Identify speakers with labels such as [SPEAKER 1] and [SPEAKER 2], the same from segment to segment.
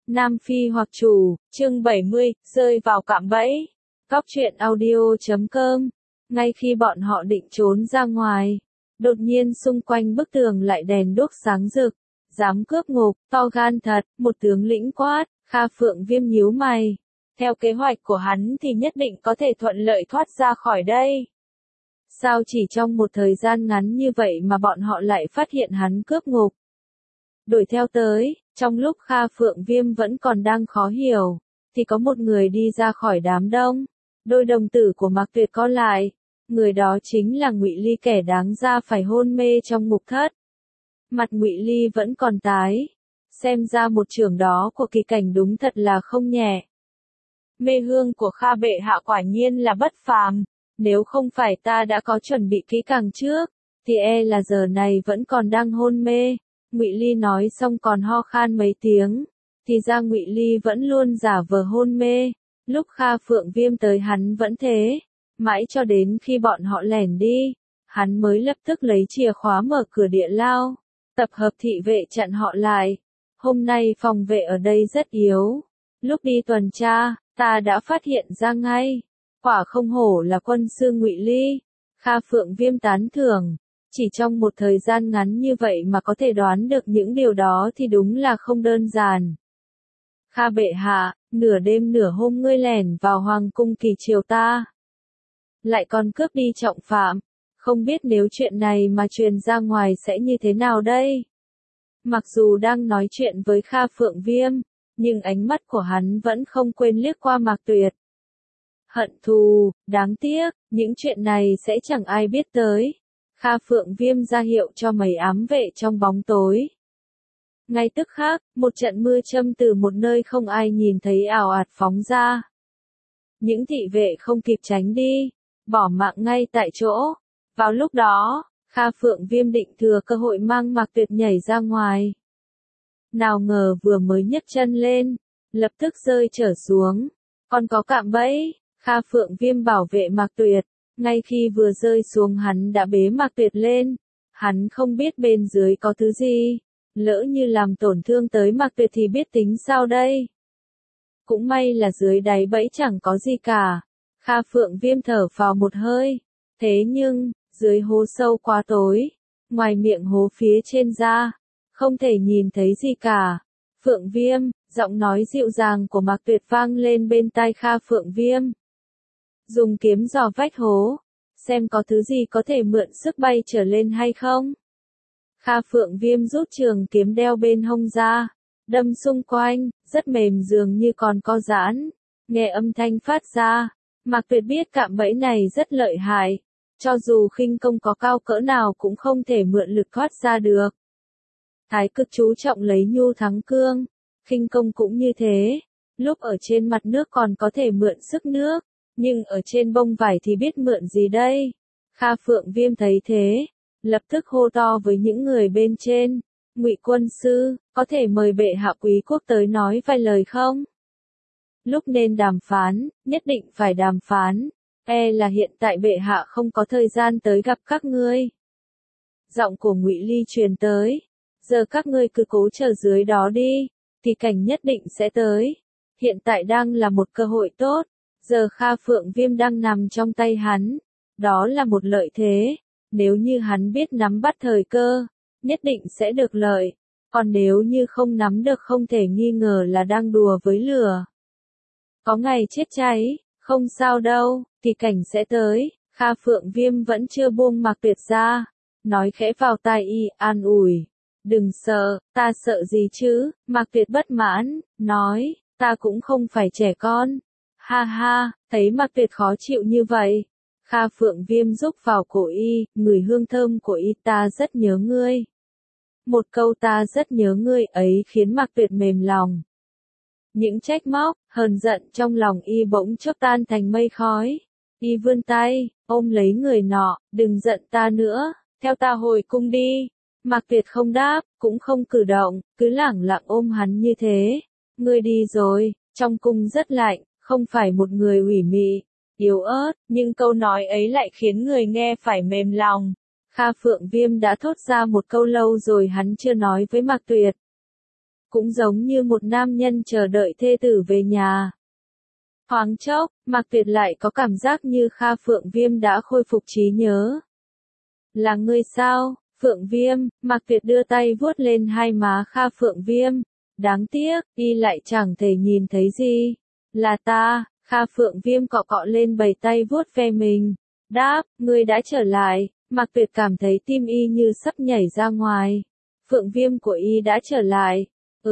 [SPEAKER 1] Nam Phi hoặc chủ, chương 70, rơi vào cạm bẫy. Góc truyện audio.com. Ngay khi bọn họ định trốn ra ngoài, đột nhiên xung quanh bức tường lại đèn đuốc sáng rực. Dám cướp ngục, to gan thật, một tướng lĩnh quát. Kha Phượng Viêm nhíu mày. Theo kế hoạch của hắn thì nhất định có thể thuận lợi thoát ra khỏi đây. Sao chỉ trong một thời gian ngắn như vậy mà bọn họ lại phát hiện hắn cướp ngục? Đuổi theo tới, trong lúc Kha Phượng Viêm vẫn còn đang khó hiểu, thì có một người đi ra khỏi đám đông. Đôi đồng tử của Mạc Tuyệt co lại, người đó chính là Ngụy Ly, kẻ đáng ra phải hôn mê trong ngục thất. Mặt Ngụy Ly vẫn còn tái, xem ra một chưởng đó của Kỳ Cảnh đúng thật là không nhẹ. Mê hương của Kha bệ hạ quả nhiên là bất phàm, nếu không phải ta đã có chuẩn bị kỹ càng trước, thì là giờ này vẫn còn đang hôn mê. Ngụy Ly nói xong còn ho khan mấy tiếng, thì ra Ngụy Ly vẫn luôn giả vờ hôn mê. Lúc Kha Phượng Viêm tới hắn vẫn thế, mãi cho đến khi bọn họ lẻn đi, hắn mới lập tức lấy chìa khóa mở cửa địa lao, tập hợp thị vệ chặn họ lại. Hôm nay phòng vệ ở đây rất yếu, lúc đi tuần tra, ta đã phát hiện ra ngay, quả không hổ là quân sư Ngụy Ly. Kha Phượng Viêm tán thưởng. Chỉ trong một thời gian ngắn như vậy mà có thể đoán được những điều đó thì đúng là không đơn giản. Kha bệ hạ, nửa đêm nửa hôm ngươi lẻn vào hoàng cung Kỳ Triều ta, lại còn cướp đi trọng phạm, không biết nếu chuyện này mà truyền ra ngoài sẽ như thế nào đây? Mặc dù đang nói chuyện với Kha Phượng Viêm, nhưng ánh mắt của hắn vẫn không quên liếc qua Mạc Tuyệt. Hận thù, đáng tiếc, những chuyện này sẽ chẳng ai biết tới. Kha Phượng Viêm ra hiệu cho mấy ám vệ trong bóng tối. Ngay tức khắc, một trận mưa châm từ một nơi không ai nhìn thấy ào ạt phóng ra. Những thị vệ không kịp tránh đi, bỏ mạng ngay tại chỗ. Vào lúc đó, Kha Phượng Viêm định thừa cơ hội mang Mạc Tuyệt nhảy ra ngoài. Nào ngờ vừa mới nhấc chân lên, lập tức rơi trở xuống. Còn có cạm bẫy, Kha Phượng Viêm bảo vệ Mạc Tuyệt. Ngay khi vừa rơi xuống hắn đã bế Mạc Tuyệt lên. Hắn không biết bên dưới có thứ gì. Lỡ như làm tổn thương tới Mạc Tuyệt thì biết tính sao đây? Cũng may là dưới đáy bẫy chẳng có gì cả. Kha Phượng Viêm thở phào một hơi. Thế nhưng, dưới hố sâu quá tối. Ngoài miệng hố phía trên ra, không thể nhìn thấy gì cả. Phượng Viêm, giọng nói dịu dàng của Mạc Tuyệt vang lên bên tai Kha Phượng Viêm. Dùng kiếm dò vách hố, xem có thứ gì có thể mượn sức bay trở lên hay không. Kha Phượng Viêm rút trường kiếm đeo bên hông ra, đâm xung quanh, rất mềm dường như còn co giãn. Nghe âm thanh phát ra, Mạc Tuyệt biết cạm bẫy này rất lợi hại, cho dù khinh công có cao cỡ nào cũng không thể mượn lực thoát ra được. Thái Cực chú trọng lấy nhu thắng cương, khinh công cũng như thế, lúc ở trên mặt nước còn có thể mượn sức nước. Nhưng ở trên bông vải thì biết mượn gì đây? Kha Phượng Viêm thấy thế, lập tức hô to với những người bên trên. Ngụy quân sư, có thể mời bệ hạ quý quốc tới nói vài lời không? Lúc nên đàm phán, nhất định phải đàm phán. Là hiện tại bệ hạ không có thời gian tới gặp các ngươi. Giọng của Ngụy Ly truyền tới. Giờ các ngươi cứ cố chờ dưới đó đi, thì cảnh nhất định sẽ tới. Hiện tại đang là một cơ hội tốt. Giờ Kha Phượng Viêm đang nằm trong tay hắn, đó là một lợi thế, nếu như hắn biết nắm bắt thời cơ, nhất định sẽ được lợi, còn nếu như không nắm được không thể nghi ngờ là đang đùa với lửa. Có ngày chết cháy, không sao đâu, thì cảnh sẽ tới. Kha Phượng Viêm vẫn chưa buông Mạc Tuyệt ra, nói khẽ vào tai y, an ủi. Đừng sợ, ta sợ gì chứ? Mạc Tuyệt bất mãn, nói, ta cũng không phải trẻ con. Ha ha, thấy Mạc Tuyệt khó chịu như vậy. Kha Phượng Viêm rúc vào cổ y, ngửi hương thơm của y, ta rất nhớ ngươi. Một câu ta rất nhớ ngươi ấy khiến Mạc Tuyệt mềm lòng. Những trách móc, hờn giận trong lòng y bỗng chốc tan thành mây khói. Y vươn tay, ôm lấy người nọ, đừng giận ta nữa, theo ta hồi cung đi. Mạc Tuyệt không đáp, cũng không cử động, cứ lẳng lặng ôm hắn như thế. Ngươi đi rồi, trong cung rất lạnh. Không phải một người ủy mị, yếu ớt, nhưng câu nói ấy lại khiến người nghe phải mềm lòng. Kha Phượng Viêm đã thốt ra một câu lâu rồi hắn chưa nói với Mạc Tuyệt. cũng giống như một nam nhân chờ đợi thê tử về nhà. Thoáng chốc, Mạc Tuyệt lại có cảm giác như Kha Phượng Viêm đã khôi phục trí nhớ. Là ngươi sao, Phượng Viêm? Mạc Tuyệt đưa tay vuốt lên hai má Kha Phượng Viêm. Đáng tiếc, y lại chẳng thể nhìn thấy gì. Là ta, Kha Phượng Viêm cọ cọ lên bầy tay vuốt ve mình. Đáp, ngươi đã trở lại. Mạc Tuyệt cảm thấy tim y như sắp nhảy ra ngoài. Phượng Viêm của y đã trở lại.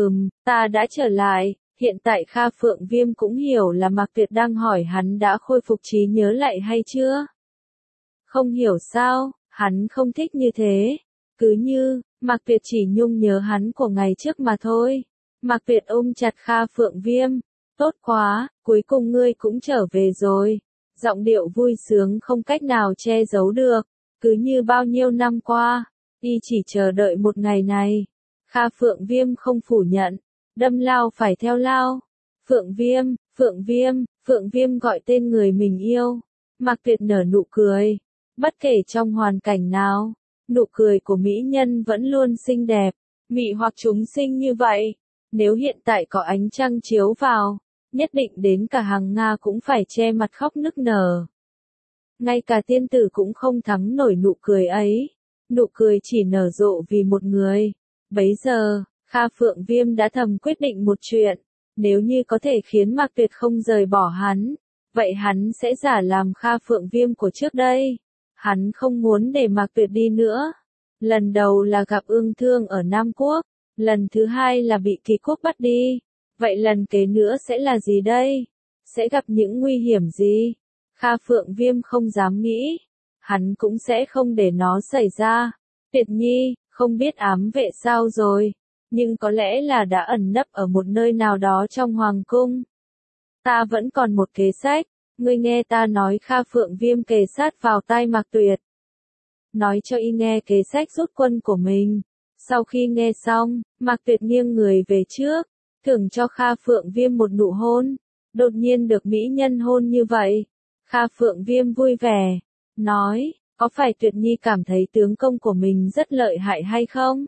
[SPEAKER 1] Ta đã trở lại. Hiện tại Kha Phượng Viêm cũng hiểu là Mạc Tuyệt đang hỏi hắn đã khôi phục trí nhớ lại hay chưa. Không hiểu sao, hắn không thích như thế. Cứ như, Mạc Tuyệt chỉ nhung nhớ hắn của ngày trước mà thôi. Mạc Tuyệt ôm chặt Kha Phượng Viêm. Tốt quá, cuối cùng ngươi cũng trở về rồi. Giọng điệu vui sướng không cách nào che giấu được. Cứ như bao nhiêu năm qua, y chỉ chờ đợi một ngày này. Kha Phượng Viêm không phủ nhận. Đâm lao phải theo lao. Phượng Viêm, Phượng Viêm, Phượng Viêm gọi tên người mình yêu. Mạc Tuyệt nở nụ cười. Bất kể trong hoàn cảnh nào, nụ cười của mỹ nhân vẫn luôn xinh đẹp, mị hoặc chúng sinh như vậy. Nếu hiện tại có ánh trăng chiếu vào, nhất định đến cả hàng Nga cũng phải che mặt khóc nức nở. Ngay cả tiên tử cũng không thắng nổi nụ cười ấy. Nụ cười chỉ nở rộ vì một người. Bấy giờ, Kha Phượng Viêm đã thầm quyết định một chuyện. Nếu như có thể khiến Mạc Tuyệt không rời bỏ hắn, vậy hắn sẽ giả làm Kha Phượng Viêm của trước đây. Hắn không muốn để Mạc Tuyệt đi nữa. Lần đầu là gặp Ương Thương ở Nam Quốc, lần thứ hai là bị Kỳ Quốc bắt đi. Vậy lần kế nữa sẽ là gì đây? Sẽ gặp những nguy hiểm gì? Kha Phượng Viêm không dám nghĩ. Hắn cũng sẽ không để nó xảy ra. Tuyệt Nhi, không biết ám vệ sao rồi, nhưng có lẽ là đã ẩn nấp ở một nơi nào đó trong hoàng cung. Ta vẫn còn một kế sách. Ngươi nghe ta nói. Kha Phượng Viêm kề sát vào tai Mạc Tuyệt. Nói cho y nghe kế sách rút quân của mình. Sau khi nghe xong, Mạc Tuyệt nghiêng người về trước, thưởng cho Kha Phượng Viêm một nụ hôn. Đột nhiên được mỹ nhân hôn như vậy. Kha Phượng Viêm vui vẻ, nói, có phải Tuyệt Nhi cảm thấy tướng công của mình rất lợi hại hay không?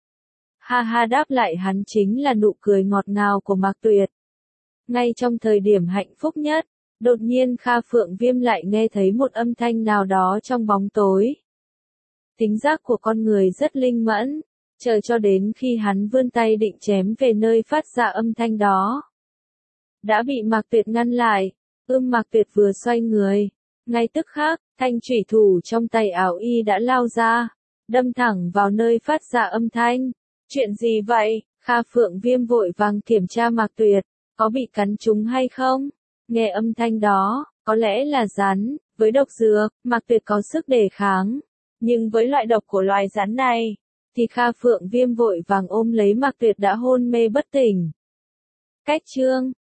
[SPEAKER 1] Ha ha, đáp lại hắn chính là nụ cười ngọt ngào của Mạc Tuyệt. Ngay trong thời điểm hạnh phúc nhất, đột nhiên Kha Phượng Viêm lại nghe thấy một âm thanh nào đó trong bóng tối. Tính giác của con người rất linh mẫn, chờ cho đến khi hắn vươn tay định chém về nơi phát ra âm thanh đó, đã bị Mạc Tuyệt ngăn lại. Mạc Tuyệt vừa xoay người, ngay tức khắc, thanh chủy thủ trong tay áo y đã lao ra, đâm thẳng vào nơi phát ra âm thanh. Chuyện gì vậy? Kha Phượng Viêm vội vàng kiểm tra Mạc Tuyệt, có bị cắn trúng hay không? Nghe âm thanh đó, có lẽ là rắn, với độc dược, Mạc Tuyệt có sức đề kháng. Nhưng với loại độc của loài rắn này, thì Kha Phượng Viêm vội vàng ôm lấy Mạc Tuyệt đã hôn mê bất tỉnh. Cách chương